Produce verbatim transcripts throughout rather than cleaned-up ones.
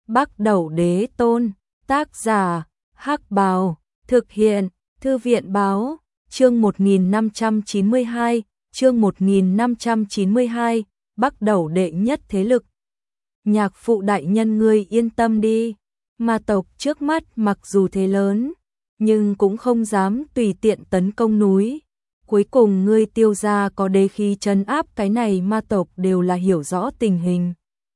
Bắc Đẩu Đế Tôn, tác giả, Hắc Bào, thực hiện, Thư viện báo, chương một nghìn năm trăm chín mươi hai, chương một nghìn năm trăm chín mươi hai, Bắc Đẩu đệ nhất thế lực. Nhạc phụ đại nhân ngươi yên tâm đi, ma tộc trước mắt mặc dù thế lớn, nhưng cũng không dám tùy tiện tấn công núi. Cuối cùng ngươi Tiêu gia có đế khí trấn áp cái này ma tộc đều là hiểu rõ tình hình.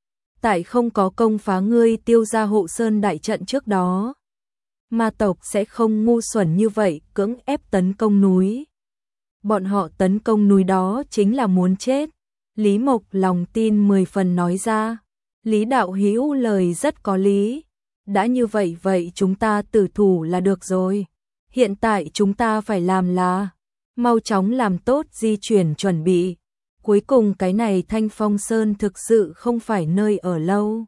Tại không có công phá ngươi Tiêu gia hộ sơn đại trận trước đó, ma tộc sẽ không ngu xuẩn như vậy cưỡng ép tấn công núi. Bọn họ tấn công núi đó chính là muốn chết. Lý Mộc lòng tin mười phần nói ra. Lý đạo hữu lời rất có lý. Đã như vậy vậy chúng ta tử thủ là được rồi. Hiện tại chúng ta phải làm là mau chóng làm tốt di chuyển chuẩn bị. Cuối cùng cái này Thanh Phong Sơn thực sự không phải nơi ở lâu.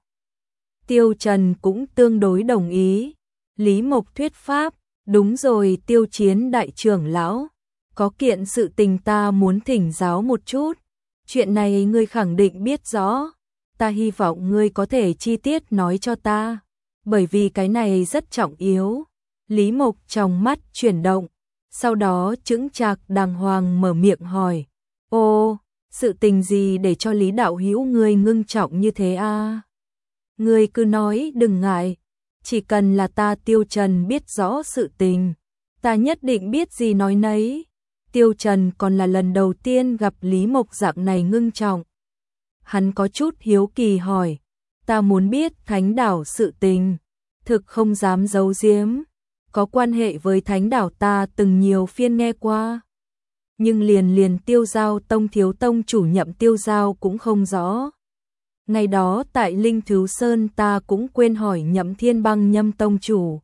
Tiêu Trần cũng tương đối đồng ý. Lý Mộc thuyết pháp, đúng rồi Tiêu Chiến đại trưởng lão, có kiện sự tình ta muốn thỉnh giáo một chút. Chuyện này ngươi khẳng định biết rõ, ta hy vọng ngươi có thể chi tiết nói cho ta, bởi vì cái này rất trọng yếu. Lý Mộc trong mắt chuyển động, sau đó chững chạc đàng hoàng mở miệng hỏi, ô, sự tình gì để cho Lý đạo hữu ngươi ngưng trọng như thế a? À? Ngươi cứ nói đừng ngại, chỉ cần là ta Tiêu Trần biết rõ sự tình, ta nhất định biết gì nói nấy. Tiêu Trần còn là lần đầu tiên gặp Lý Mộc dạng này ngưng trọng. Hắn có chút hiếu kỳ hỏi, ta muốn biết Thánh đảo sự tình, thực không dám giấu giếm, có quan hệ với Thánh đảo ta từng nhiều phiên nghe qua. Nhưng liền liền Tiêu Giao Tông thiếu tông chủ Nhậm Tiêu Giao cũng không rõ. Ngày đó tại Linh Thứu Sơn ta cũng quên hỏi Nhậm Thiên Băng Nhâm tông chủ.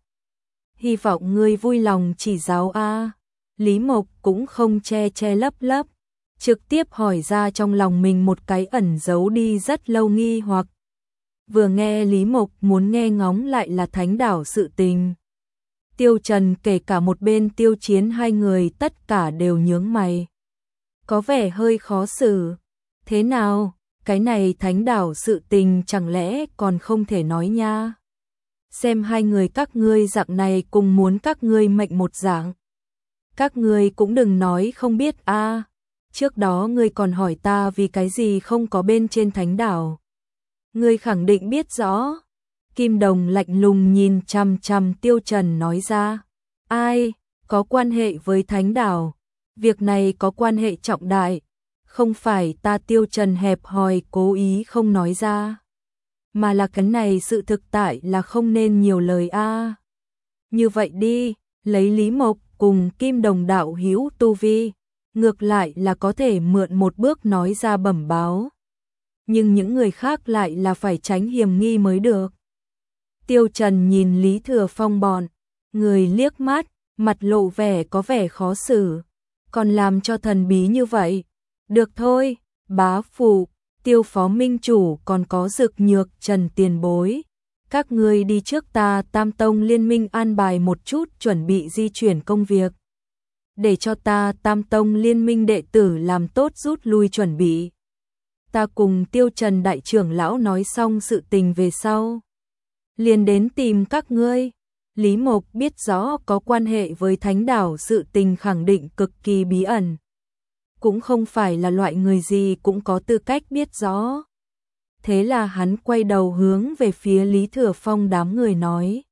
Hy vọng ngươi vui lòng chỉ giáo a. Lý Mộc cũng không che che lấp lấp, trực tiếp hỏi ra trong lòng mình một cái ẩn giấu đi rất lâu nghi hoặc. Vừa nghe Lý Mộc muốn nghe ngóng lại là Thánh đảo sự tình. Tiêu Trần kể cả một bên Tiêu Chiến hai người tất cả đều nhướng mày. Có vẻ hơi khó xử. Thế nào, cái này Thánh đảo sự tình chẳng lẽ còn không thể nói nha? Xem hai người các ngươi dạng này cùng muốn các ngươi mệnh một dạng. Các ngươi cũng đừng nói không biết a. À, trước đó ngươi còn hỏi ta vì cái gì không có bên trên Thánh đảo. Ngươi khẳng định biết rõ. Kim Đồng lạnh lùng nhìn chằm chằm Tiêu Trần nói ra. Ai, có quan hệ với Thánh đảo. Việc này có quan hệ trọng đại. Không phải ta Tiêu Trần hẹp hòi cố ý không nói ra. Mà là cái này sự thực tại là không nên nhiều lời a. À. Như vậy đi, lấy Lý Mộc cùng Kim Đồng đạo hữu tu vi, ngược lại là có thể mượn một bước nói ra bẩm báo. Nhưng những người khác lại là phải tránh hiểm nghi mới được. Tiêu Trần nhìn Lý Thừa Phong bọn người liếc mắt, mặt lộ vẻ có vẻ khó xử, còn làm cho thần bí như vậy. Được thôi, bá phụ, Tiêu phó minh chủ còn có Dực Nhược Trần tiền bối. Các ngươi đi trước ta Tam Tông liên minh an bài một chút chuẩn bị di chuyển công việc. Để cho ta Tam Tông liên minh đệ tử làm tốt rút lui chuẩn bị. Ta cùng Tiêu Trần đại trưởng lão nói xong sự tình về sau. Liền đến tìm các ngươi. Lý Mộc biết rõ có quan hệ với Thánh đảo sự tình khẳng định cực kỳ bí ẩn. Cũng không phải là loại người gì cũng có tư cách biết rõ. Thế là hắn quay đầu hướng về phía Lý Thừa Phong đám người nói.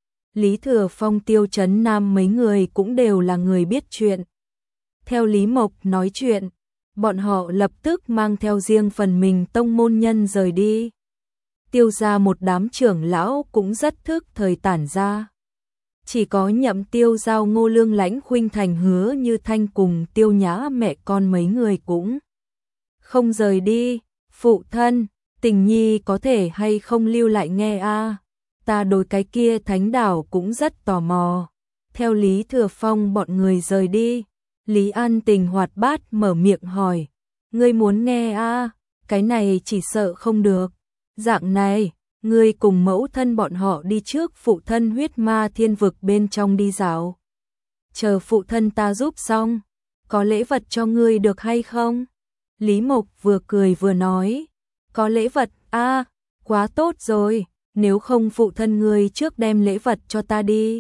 Lý Thừa Phong Tiêu Trấn Nam mấy người cũng đều là người biết chuyện. Theo Lý Mộc nói chuyện, bọn họ lập tức mang theo riêng phần mình tông môn nhân rời đi. Tiêu ra một đám trưởng lão cũng rất thức thời tản ra. Chỉ có Nhậm Tiêu Giao Ngô Lương Lãnh Khuynh Thành Hứa Như Thanh cùng Tiêu Nhã mẹ con mấy người cũng không rời đi. Phụ thân, Tình Nhi có thể hay không lưu lại nghe a? À? Ta đối cái kia Thánh đảo cũng rất tò mò. Theo Lý Thừa Phong bọn người rời đi, Lý An Tình hoạt bát mở miệng hỏi, ngươi muốn nghe a? À? Cái này chỉ sợ không được. Dạng này, ngươi cùng mẫu thân bọn họ đi trước phụ thân huyết ma thiên vực bên trong đi dạo. Chờ phụ thân ta giúp xong, có lễ vật cho ngươi được hay không? Lý Mộc vừa cười vừa nói, có lễ vật a, à, quá tốt rồi, nếu không phụ thân ngươi trước đem lễ vật cho ta đi.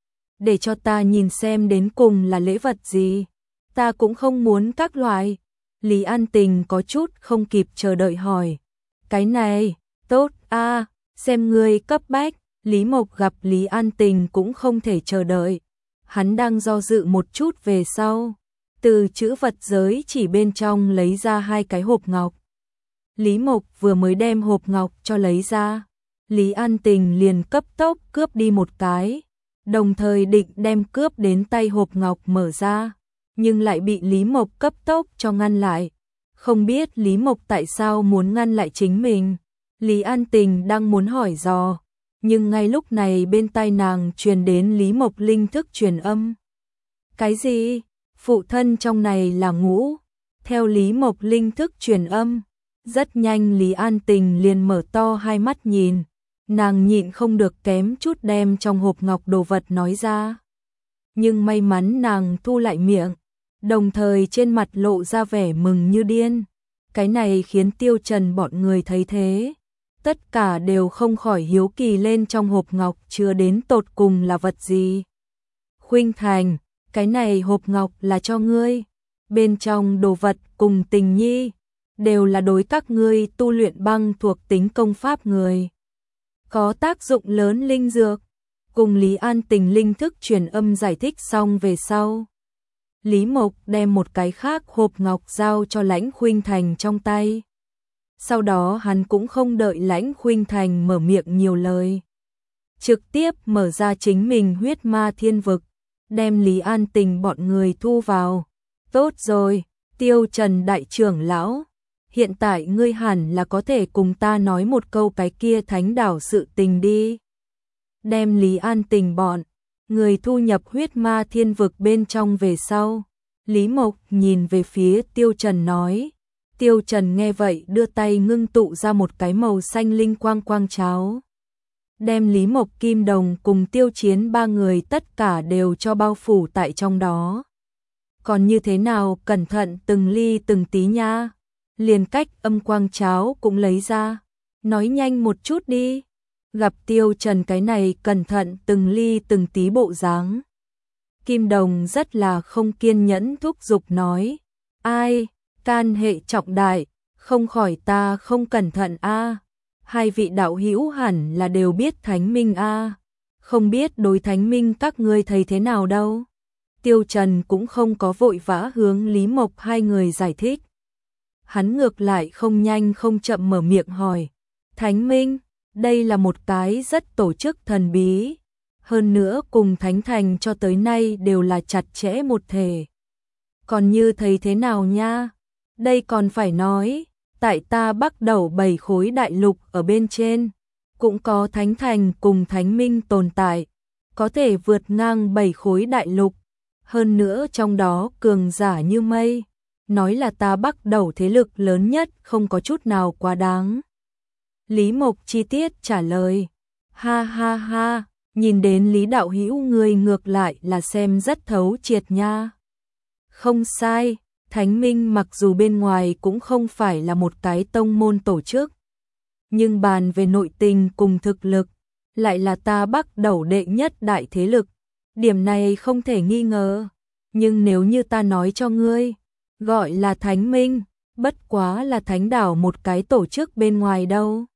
Để cho ta nhìn xem đến cùng là lễ vật gì. Ta cũng không muốn các loại. Lý An Tình có chút không kịp chờ đợi hỏi. Cái này, tốt a, xem ngươi cấp bách. Lý Mộc gặp Lý An Tình cũng không thể chờ đợi. Hắn đang do dự một chút về sau. Từ chữ vật giới chỉ bên trong lấy ra hai cái hộp ngọc. Lý Mộc vừa mới đem hộp ngọc cho lấy ra. Lý An Tình liền cấp tốc cướp đi một cái. Đồng thời định đem cướp đến tay hộp ngọc mở ra. Nhưng lại bị Lý Mộc cấp tốc cho ngăn lại. Không biết Lý Mộc tại sao muốn ngăn lại chính mình. Lý An Tình đang muốn hỏi dò. Nhưng ngay lúc này bên tai nàng truyền đến Lý Mộc linh thức truyền âm. Cái gì? Phụ thân trong này là Ngũ. Theo Lý Mộc linh thức truyền âm. Rất nhanh Lý An Tình liền mở to hai mắt nhìn. Nàng nhịn không được kém chút đem trong hộp ngọc đồ vật nói ra. Nhưng may mắn nàng thu lại miệng. Đồng thời trên mặt lộ ra vẻ mừng như điên. Cái này khiến Tiêu Trần bọn người thấy thế. Tất cả đều không khỏi hiếu kỳ lên trong hộp ngọc chứa đến tột cùng là vật gì. Khuynh Thành, cái này hộp ngọc là cho ngươi. Bên trong đồ vật cùng Tình Nhi đều là đối các ngươi tu luyện băng thuộc tính công pháp người. Có tác dụng lớn linh dược. Cùng Lý An Tình linh thức truyền âm giải thích xong về sau. Lý Mộc đem một cái khác hộp ngọc giao cho Lãnh Khuynh Thành trong tay. Sau đó hắn cũng không đợi Lãnh Khuynh Thành mở miệng nhiều lời. Trực tiếp mở ra chính mình huyết ma thiên vực. Đem Lý An Tình bọn người thu vào. Tốt rồi, Tiêu Trần đại trưởng lão. Hiện tại ngươi hẳn là có thể cùng ta nói một câu cái kia thánh đảo sự tình đi. Đem Lý An Tình bọn người thu nhập huyết ma thiên vực bên trong về sau. Lý Mộc nhìn về phía Tiêu Trần nói. Tiêu Trần nghe vậy đưa tay ngưng tụ ra một cái màu xanh linh quang quang cháo. Đem Lý Mộc, Kim Đồng cùng Tiêu Chiến ba người tất cả đều cho bao phủ tại trong đó. Còn như thế nào cẩn thận từng ly từng tí nha. Liền cách âm quang cháo cũng lấy ra. Nói nhanh một chút đi. Gặp Tiêu Trần cái này cẩn thận từng ly từng tí bộ dáng. Kim Đồng rất là không kiên nhẫn thúc giục nói. Ai, can hệ trọng đại, không khỏi ta không cẩn thận a. Hai vị đạo hữu hẳn là đều biết Thánh Minh a. Không biết đối Thánh Minh các ngươi thấy thế nào đâu. Tiêu Trần cũng không có vội vã hướng Lý Mộc hai người giải thích. Hắn ngược lại không nhanh không chậm mở miệng hỏi. Thánh Minh, đây là một cái rất tổ chức thần bí. Hơn nữa cùng Thánh Thành cho tới nay đều là chặt chẽ một thể. Còn như thấy thế nào nha? Đây còn phải nói, tại ta bắt đầu bảy khối đại lục ở bên trên. Cũng có Thánh Thành cùng Thánh Minh tồn tại. Có thể vượt ngang bảy khối đại lục. Hơn nữa trong đó cường giả như mây. Nói là ta bắt đầu thế lực lớn nhất không có chút nào quá đáng. Lý Mộc chi tiết trả lời. Ha ha ha, nhìn đến Lý đạo hữu người ngược lại là xem rất thấu triệt nha. Không sai, Thánh Minh mặc dù bên ngoài cũng không phải là một cái tông môn tổ chức. Nhưng bàn về nội tình cùng thực lực, lại là ta bắt đầu đệ nhất đại thế lực. Điểm này không thể nghi ngờ. Nhưng nếu như ta nói cho ngươi, gọi là Thánh Minh, bất quá là Thánh đảo một cái tổ chức bên ngoài đâu.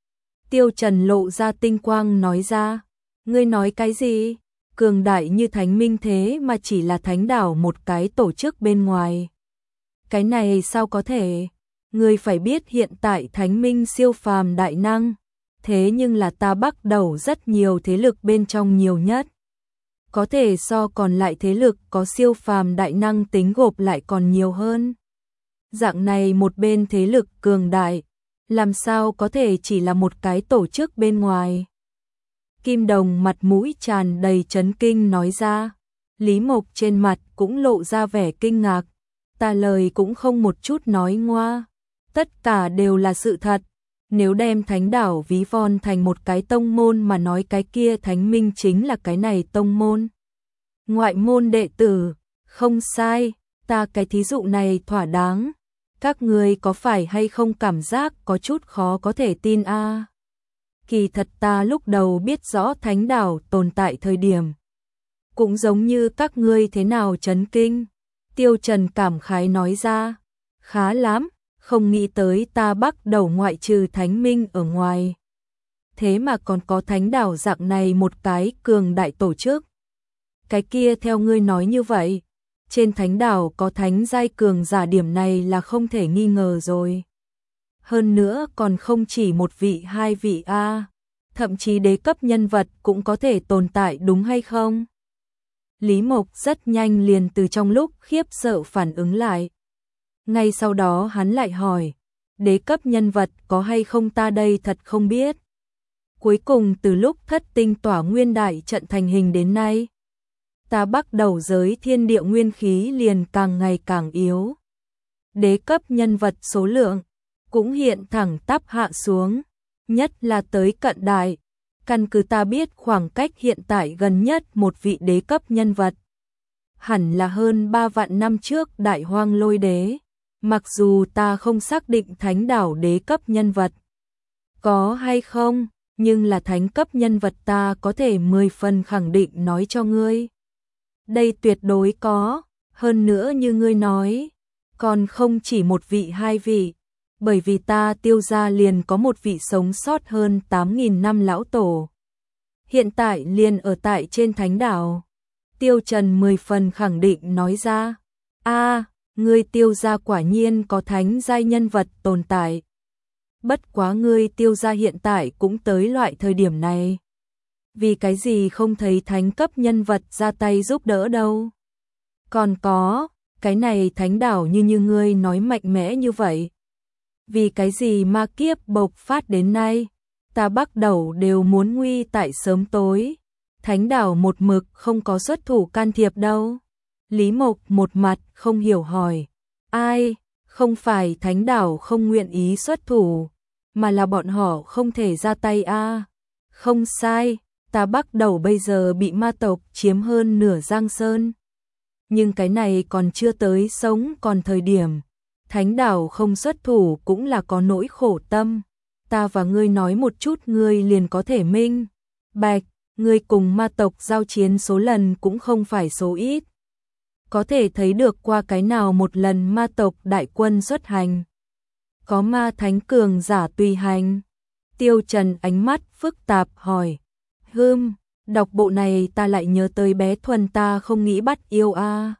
Tiêu Trần lộ ra tinh quang nói ra. Ngươi nói cái gì? Cường đại như Thánh Minh thế mà chỉ là Thánh đảo một cái tổ chức bên ngoài. Cái này sao có thể? Ngươi phải biết hiện tại Thánh Minh siêu phàm đại năng. Thế nhưng là ta bắt đầu rất nhiều thế lực bên trong nhiều nhất. Có thể so còn lại thế lực có siêu phàm đại năng tính gộp lại còn nhiều hơn. Dạng này một bên thế lực cường đại, làm sao có thể chỉ là một cái tổ chức bên ngoài. Kim Đồng mặt mũi tràn đầy chấn kinh nói ra. Lý Mộc trên mặt cũng lộ ra vẻ kinh ngạc. Ta lời cũng không một chút nói ngoa. Tất cả đều là sự thật. Nếu đem Thánh đảo ví von thành một cái tông môn mà nói cái kia Thánh Minh chính là cái này tông môn. Ngoại môn đệ tử, không sai, ta cái thí dụ này thỏa đáng. Các người có phải hay không cảm giác có chút khó có thể tin a? Kỳ thật ta lúc đầu biết rõ thánh đảo tồn tại thời điểm. Cũng giống như các ngươi thế nào chấn kinh. Tiêu Trần cảm khái nói ra. Khá lắm, không nghĩ tới ta bắt đầu ngoại trừ thánh minh ở ngoài. Thế mà còn có thánh đảo dạng này một cái cường đại tổ chức. Cái kia theo ngươi nói như vậy, trên thánh đảo có thánh giai cường giả, điểm này là không thể nghi ngờ rồi. Hơn nữa còn không chỉ một vị hai vị a, thậm chí đế cấp nhân vật cũng có thể tồn tại đúng hay không? Lý Mộc rất nhanh liền từ trong lúc khiếp sợ phản ứng lại. Ngay sau đó hắn lại hỏi, đế cấp nhân vật có hay không ta đây thật không biết. Cuối cùng từ lúc thất tinh tỏa nguyên đại trận thành hình đến nay, ta bắt đầu giới thiên địa nguyên khí liền càng ngày càng yếu. Đế cấp nhân vật số lượng cũng hiện thẳng tắp hạ xuống, nhất là tới cận đại. Căn cứ ta biết khoảng cách hiện tại gần nhất một vị đế cấp nhân vật hẳn là hơn ba vạn năm trước Đại Hoang Lôi Đế. Mặc dù ta không xác định thánh đảo đế cấp nhân vật có hay không, nhưng là thánh cấp nhân vật ta có thể mười phần khẳng định nói cho ngươi. Đây tuyệt đối có, hơn nữa như ngươi nói, còn không chỉ một vị hai vị, bởi vì ta Tiêu gia liền có một vị sống sót hơn tám nghìn năm lão tổ. Hiện tại liền ở tại trên thánh đảo. Tiêu Trần mười phần khẳng định nói ra, a, ngươi Tiêu gia quả nhiên có thánh giai nhân vật tồn tại. Bất quá ngươi Tiêu gia hiện tại cũng tới loại thời điểm này. Vì cái gì không thấy thánh cấp nhân vật ra tay giúp đỡ đâu? Còn có, cái này thánh đảo như như ngươi nói mạnh mẽ như vậy. Vì cái gì ma kiếp bộc phát đến nay, ta bắt đầu đều muốn nguy tại sớm tối. Thánh đảo một mực không có xuất thủ can thiệp đâu. Lý Mộc một mặt không hiểu hỏi, ai, không phải thánh đảo không nguyện ý xuất thủ, mà là bọn họ không thể ra tay a. À. Không sai, ta bắt đầu bây giờ bị ma tộc chiếm hơn nửa Giang Sơn. Nhưng cái này còn chưa tới sống còn thời điểm. Thánh đảo không xuất thủ cũng là có nỗi khổ tâm. Ta và ngươi nói một chút ngươi liền có thể minh bạch, ngươi cùng ma tộc giao chiến số lần cũng không phải số ít. Có thể thấy được qua cái nào một lần ma tộc đại quân xuất hành. Có ma thánh cường giả tùy hành. Tiêu Trần ánh mắt phức tạp hỏi. Hừm, đọc bộ này ta lại nhớ tới bé Thuần ta không nghĩ bắt yêu a.